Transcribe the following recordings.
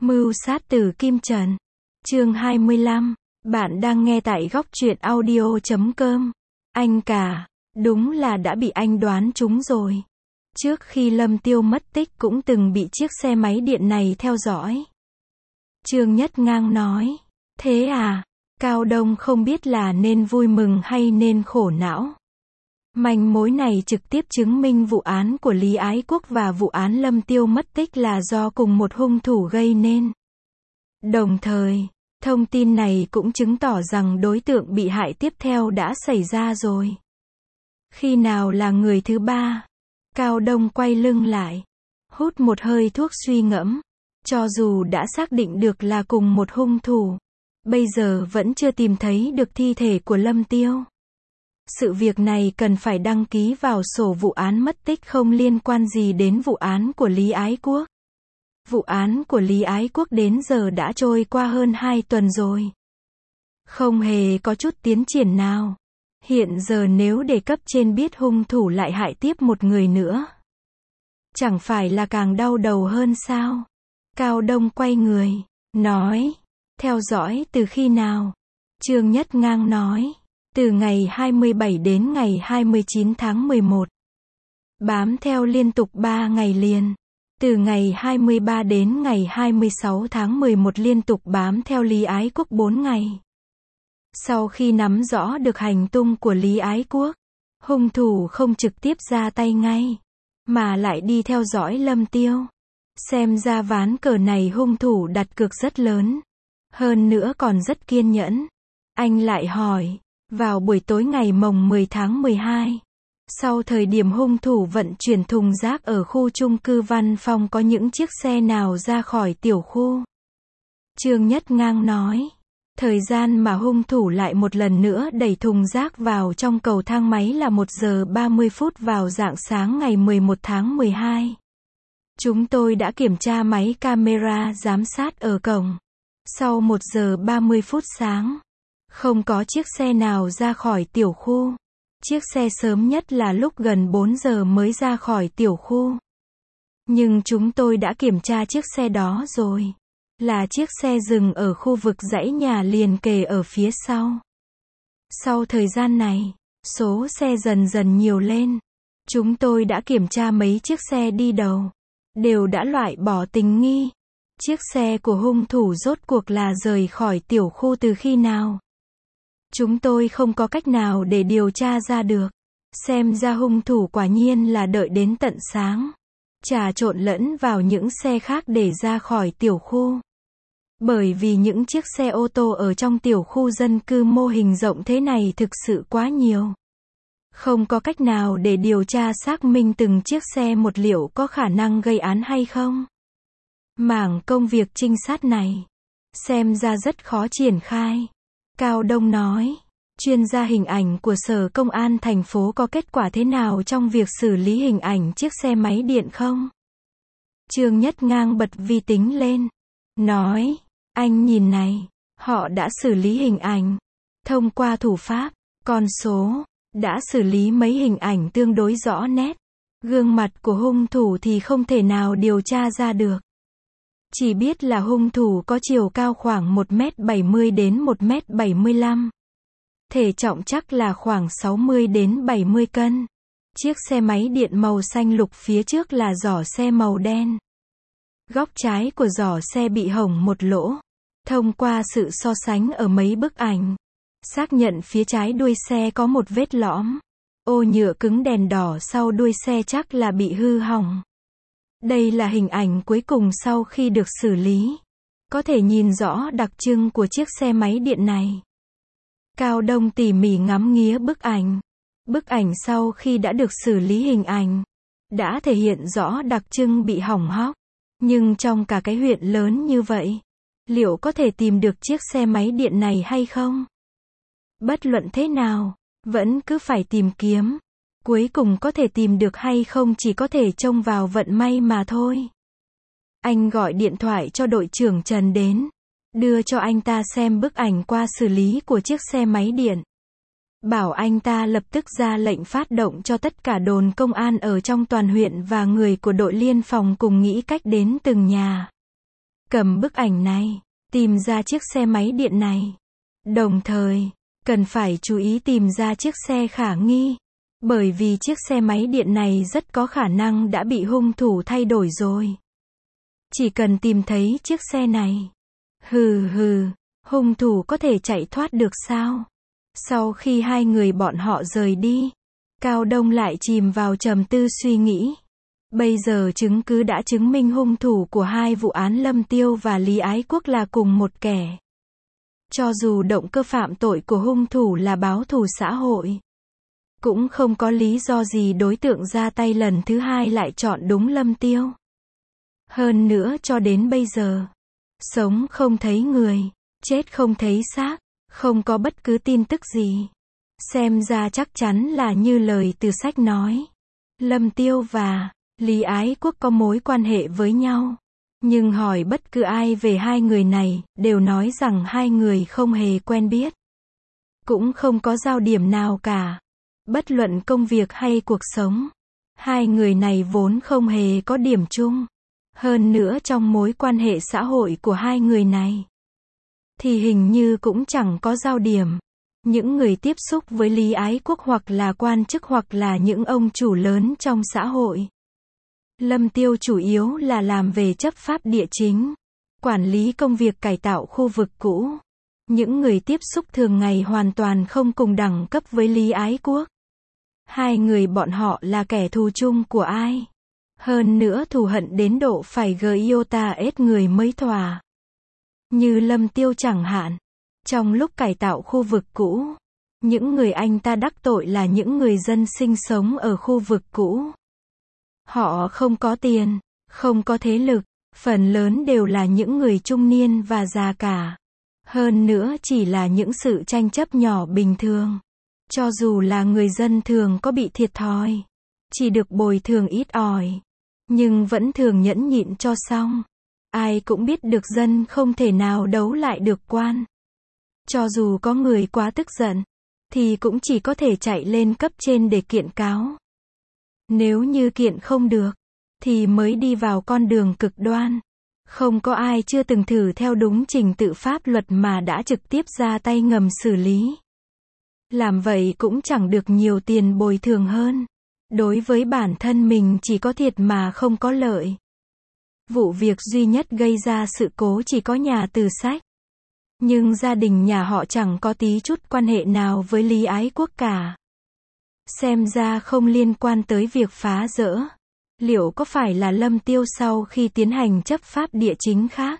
Mưu sát từ Kim Trần. Chương 25. Bạn đang nghe tại góc truyện audio.com. Anh cả, đúng là đã bị anh đoán trúng rồi. Trước khi Lâm Tiêu mất tích cũng từng bị chiếc xe máy điện này theo dõi. Trương Nhất Ngang nói. Thế à? Cao Đông không biết là nên vui mừng hay nên khổ não. Manh mối này trực tiếp chứng minh vụ án của Lý Ái Quốc và vụ án Lâm Tiêu mất tích là do cùng một hung thủ gây nên. Đồng thời, thông tin này cũng chứng tỏ rằng đối tượng bị hại tiếp theo đã xảy ra rồi. Khi nào là người thứ ba? Cao Đông quay lưng lại, hút một hơi thuốc suy ngẫm. Cho dù đã xác định được là cùng một hung thủ, bây giờ vẫn chưa tìm thấy được thi thể của Lâm Tiêu. Sự việc này cần phải đăng ký vào sổ vụ án mất tích không liên quan gì đến vụ án của Lý Ái Quốc. Vụ án của Lý Ái Quốc đến giờ đã trôi qua hơn 2 tuần rồi. Không hề có chút tiến triển nào. Hiện giờ nếu để cấp trên biết hung thủ lại hại tiếp một người nữa, chẳng phải là càng đau đầu hơn sao? Cao Đông quay người, nói. Theo dõi từ khi nào? Trương Nhất Ngang nói. Từ ngày 27 đến ngày 29 tháng 11. Bám theo liên tục 3 ngày liền. Từ ngày 23 đến ngày 26 tháng 11 liên tục bám theo Lý Ái Quốc 4 ngày. Sau khi nắm rõ được hành tung của Lý Ái Quốc, hung thủ không trực tiếp ra tay ngay, mà lại đi theo dõi Lâm Tiêu. Xem ra ván cờ này hung thủ đặt cược rất lớn. Hơn nữa còn rất kiên nhẫn. Anh lại hỏi. Vào buổi tối ngày mồng 10 tháng 12, sau thời điểm hung thủ vận chuyển thùng rác ở khu chung cư Văn Phong có những chiếc xe nào ra khỏi tiểu khu? Trương Nhất Ngang nói. Thời gian mà hung thủ lại một lần nữa đẩy thùng rác vào trong cầu thang máy là 1 giờ 30 phút vào rạng sáng ngày 11 tháng 12. Chúng tôi đã kiểm tra máy camera giám sát ở cổng. Sau 1 giờ 30 phút sáng, không có chiếc xe nào ra khỏi tiểu khu. Chiếc xe sớm nhất là lúc gần 4 giờ mới ra khỏi tiểu khu. Nhưng chúng tôi đã kiểm tra chiếc xe đó rồi. Là chiếc xe dừng ở khu vực dãy nhà liền kề ở phía sau. Sau thời gian này, số xe dần dần nhiều lên. Chúng tôi đã kiểm tra mấy chiếc xe đi đầu. Đều đã loại bỏ tình nghi. Chiếc xe của hung thủ rốt cuộc là rời khỏi tiểu khu từ khi nào? Chúng tôi không có cách nào để điều tra ra được. Xem ra hung thủ quả nhiên là đợi đến tận sáng, trà trộn lẫn vào những xe khác để ra khỏi tiểu khu. Bởi vì những chiếc xe ô tô ở trong tiểu khu dân cư mô hình rộng thế này thực sự quá nhiều. Không có cách nào để điều tra xác minh từng chiếc xe một liệu có khả năng gây án hay không. Mảng công việc trinh sát này, xem ra rất khó triển khai. Cao Đông nói, chuyên gia hình ảnh của Sở Công an thành phố có kết quả thế nào trong việc xử lý hình ảnh chiếc xe máy điện không? Trương Nhất Ngang bật vi tính lên, nói, anh nhìn này, họ đã xử lý hình ảnh, thông qua thủ pháp, con số, đã xử lý mấy hình ảnh tương đối rõ nét. Gương mặt của hung thủ thì không thể nào điều tra ra được. Chỉ biết là hung thủ có chiều cao khoảng 1m70 đến 1m75. Thể trọng chắc là khoảng 60 đến 70 cân. Chiếc xe máy điện màu xanh lục phía trước là giỏ xe màu đen. Góc trái của giỏ xe bị hỏng một lỗ. Thông qua sự so sánh ở mấy bức ảnh, xác nhận phía trái đuôi xe có một vết lõm. Ô nhựa cứng đèn đỏ sau đuôi xe chắc là bị hư hỏng. Đây là hình ảnh cuối cùng sau khi được xử lý. Có thể nhìn rõ đặc trưng của chiếc xe máy điện này. Cao Đông tỉ mỉ ngắm nghía bức ảnh. Bức ảnh sau khi đã được xử lý hình ảnh, đã thể hiện rõ đặc trưng bị hỏng hóc. Nhưng trong cả cái huyện lớn như vậy, liệu có thể tìm được chiếc xe máy điện này hay không? Bất luận thế nào, vẫn cứ phải tìm kiếm. Cuối cùng có thể tìm được hay không chỉ có thể trông vào vận may mà thôi. Anh gọi điện thoại cho đội trưởng Trần đến, đưa cho anh ta xem bức ảnh qua xử lý của chiếc xe máy điện. Bảo anh ta lập tức ra lệnh phát động cho tất cả đồn công an ở trong toàn huyện và người của đội liên phòng cùng nghĩ cách đến từng nhà. cầm bức ảnh này, tìm ra chiếc xe máy điện này. Đồng thời, cần phải chú ý tìm ra chiếc xe khả nghi. Bởi vì chiếc xe máy điện này rất có khả năng đã bị hung thủ thay đổi rồi. Chỉ cần tìm thấy chiếc xe này. Hung thủ có thể chạy thoát được sao? Sau khi hai người bọn họ rời đi, Cao Đông lại chìm vào trầm tư suy nghĩ. Bây giờ chứng cứ đã chứng minh hung thủ của hai vụ án Lâm Tiêu và Lý Ái Quốc là cùng một kẻ. Cho dù động cơ phạm tội của hung thủ là báo thù xã hội, cũng không có lý do gì đối tượng ra tay lần thứ hai lại chọn đúng Lâm Tiêu. Hơn nữa cho đến bây giờ, sống không thấy người, chết không thấy xác, không có bất cứ tin tức gì. Xem ra chắc chắn là như lời từ sách nói. Lâm Tiêu và Lý Ái Quốc có mối quan hệ với nhau. Nhưng hỏi bất cứ ai về hai người này, đều nói rằng hai người không hề quen biết. Cũng không có giao điểm nào cả. Bất luận công việc hay cuộc sống, hai người này vốn không hề có điểm chung. Hơn nữa trong mối quan hệ xã hội của hai người này, thì hình như cũng chẳng có giao điểm. Những người tiếp xúc với Lý Ái Quốc hoặc là quan chức hoặc là những ông chủ lớn trong xã hội. Lâm Tiêu chủ yếu là làm về chấp pháp địa chính, quản lý công việc cải tạo khu vực cũ. Những người tiếp xúc thường ngày hoàn toàn không cùng đẳng cấp với Lý Ái Quốc. Hai người bọn họ là kẻ thù chung của ai? Hơn nữa thù hận đến độ phải iota ết người mới thỏa. Như Lâm Tiêu chẳng hạn. Trong lúc cải tạo khu vực cũ, những người anh ta đắc tội là những người dân sinh sống ở khu vực cũ. Họ không có tiền, không có thế lực, phần lớn đều là những người trung niên và già cả. Hơn nữa chỉ là những sự tranh chấp nhỏ bình thường. Cho dù là người dân thường có bị thiệt thòi, chỉ được bồi thường ít ỏi, nhưng vẫn thường nhẫn nhịn cho xong. Ai cũng biết được dân không thể nào đấu lại được quan. Cho dù có người quá tức giận, thì cũng chỉ có thể chạy lên cấp trên để kiện cáo. Nếu như kiện không được, thì mới đi vào con đường cực đoan. Không có ai chưa từng thử theo đúng trình tự pháp luật mà đã trực tiếp ra tay ngầm xử lý. Làm vậy cũng chẳng được nhiều tiền bồi thường hơn. Đối với bản thân mình chỉ có thiệt mà không có lợi. Vụ việc duy nhất gây ra sự cố chỉ có nhà Từ Sách. Nhưng gia đình nhà họ chẳng có tí chút quan hệ nào với Lý Ái Quốc cả. Xem ra không liên quan tới việc phá rỡ. Liệu có phải là Lâm Tiêu sau khi tiến hành chấp pháp địa chính khác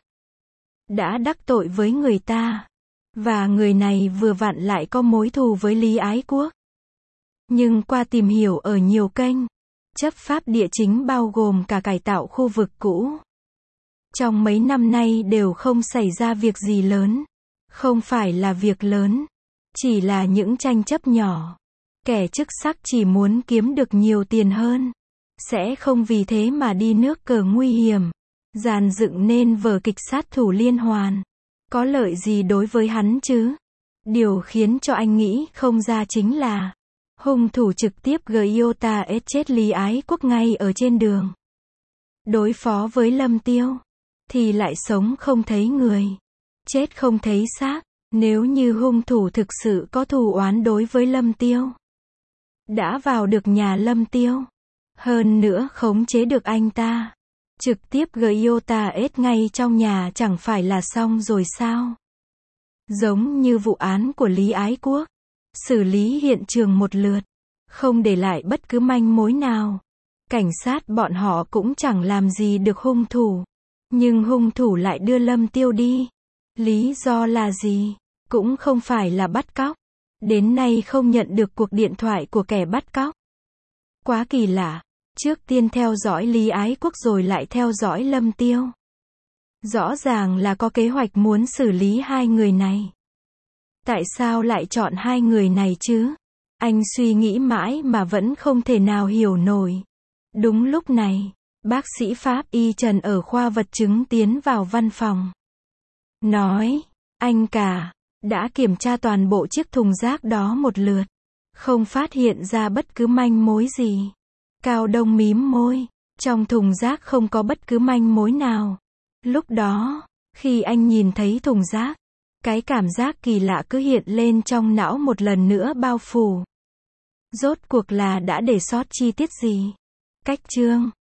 đã đắc tội với người ta, và người này vừa vặn lại có mối thù với Lý Ái Quốc. Nhưng qua tìm hiểu ở nhiều kênh, chấp pháp địa chính bao gồm cả cải tạo khu vực cũ. Trong mấy năm nay đều không xảy ra việc gì lớn. Không phải là việc lớn, chỉ là những tranh chấp nhỏ. Kẻ chức sắc chỉ muốn kiếm được nhiều tiền hơn, sẽ không vì thế mà đi nước cờ nguy hiểm, dàn dựng nên vở kịch sát thủ liên hoàn. Có lợi gì đối với hắn chứ? Điều khiến cho anh nghĩ không ra chính là hung thủ trực tiếp iota ết chết Lý Ái Quốc ngay ở trên đường. Đối phó với Lâm Tiêu, thì lại sống không thấy người, chết không thấy xác. Nếu như hung thủ thực sự có thù oán đối với Lâm Tiêu, đã vào được nhà Lâm Tiêu, hơn nữa khống chế được anh ta, trực tiếp iota ết ngay trong nhà chẳng phải là xong rồi sao? Giống như vụ án của Lý Ái Quốc, xử lý hiện trường một lượt, không để lại bất cứ manh mối nào. Cảnh sát bọn họ cũng chẳng làm gì được hung thủ, nhưng hung thủ lại đưa Lâm Tiêu đi. Lý do là gì? Cũng không phải là bắt cóc. Đến nay không nhận được cuộc điện thoại của kẻ bắt cóc. Quá kỳ lạ. Trước tiên theo dõi Lý Ái Quốc rồi lại theo dõi Lâm Tiêu. Rõ ràng là có kế hoạch muốn xử lý hai người này. Tại sao lại chọn hai người này chứ? Anh suy nghĩ mãi mà vẫn không thể nào hiểu nổi. Đúng lúc này, bác sĩ Pháp Y Trần ở khoa vật chứng tiến vào văn phòng. Nói, anh cả, đã kiểm tra toàn bộ chiếc thùng rác đó một lượt. Không phát hiện ra bất cứ manh mối gì. Cao Đông mím môi. Trong thùng rác không có bất cứ manh mối nào. Lúc đó, khi anh nhìn thấy thùng rác, cái cảm giác kỳ lạ cứ hiện lên trong não một lần nữa bao phủ. Rốt cuộc là đã để sót chi tiết gì? Cách chương